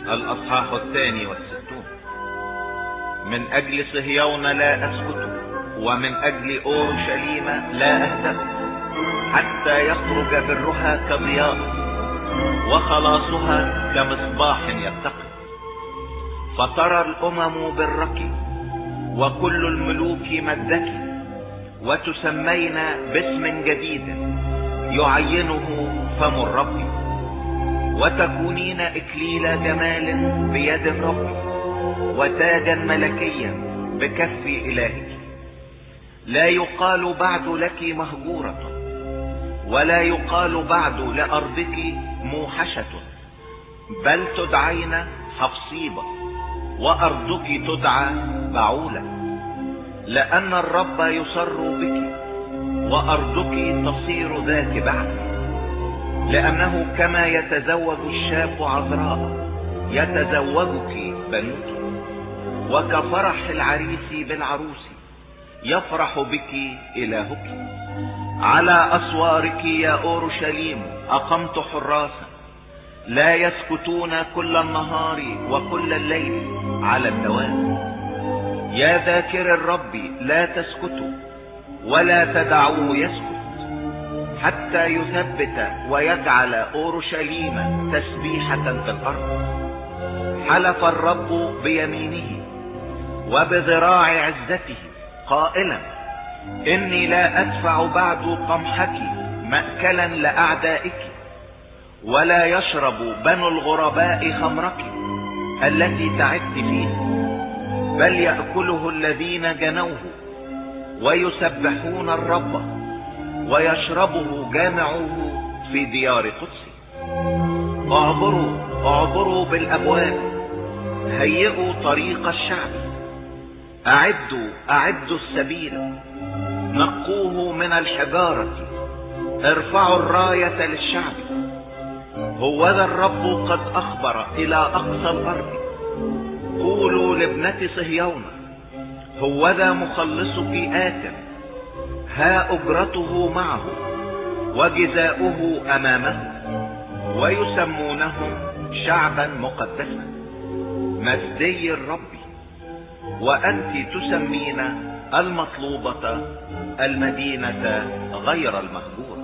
الأصحاح 62. من أجل صهيون لا أسكت، ومن أجل أورشليم لا أهدأ، حتى يخرج برها كضياء وخلاصها كمصباح يتقد. فترى الأمم برك وكل الملوك مجدك، وتسمين باسم جديد يعينه فم الرب، وتكونين إكليل جمال بيد الرب، وتاجا ملكيا بكف إلهك. لا يقال بعد لك مهجورة، ولا يقال بعد لأرضك موحشة، بل تدعين حفصيبة، وأرضك تدعى بعولة، لأن الرب يسر بك، وأرضك تصير ذات بعد. لأنه كما يتزوج الشاب عذراء يتزوجك بنوك، وكفرح العريس بالعروس يفرح بك إلهك. على أسوارك يا أورشليم أقمت حراسا، لا يسكتون كل النهار وكل الليل على الدوام. يا ذاكر الرب لا تسكتوا، ولا تدعوه يسكت، حتى يثبت ويجعل أورشليم تسبيحة في الأرض. حلف الرب بيمينه وبذراع عزته قائلا: إني لا أدفع بعد قمحك مأكلا لأعدائك، ولا يشرب بنو الغرباء خمرك التي تعبت فيها، بل يأكله الذين جنوه، ويسبحون الرب، ويشربه جامعوه في ديار قدسي. اعبروا اعبروا بالابواب، هيئوا طريق الشعب، اعدوا اعدوا السبيل، نقوه من الحجارة، ارفعوا الراية للشعب. هوذا الرب قد اخبر الى اقصى الارض، قولوا لابنة صهيون: هوذا مخلصك آت، ها أجرته معه وجزاؤه أمامه، ويسمونه شعبا مقدسا، مسدي الرب. وأنت تسمين المطلوبة المدينة غير المهجورة.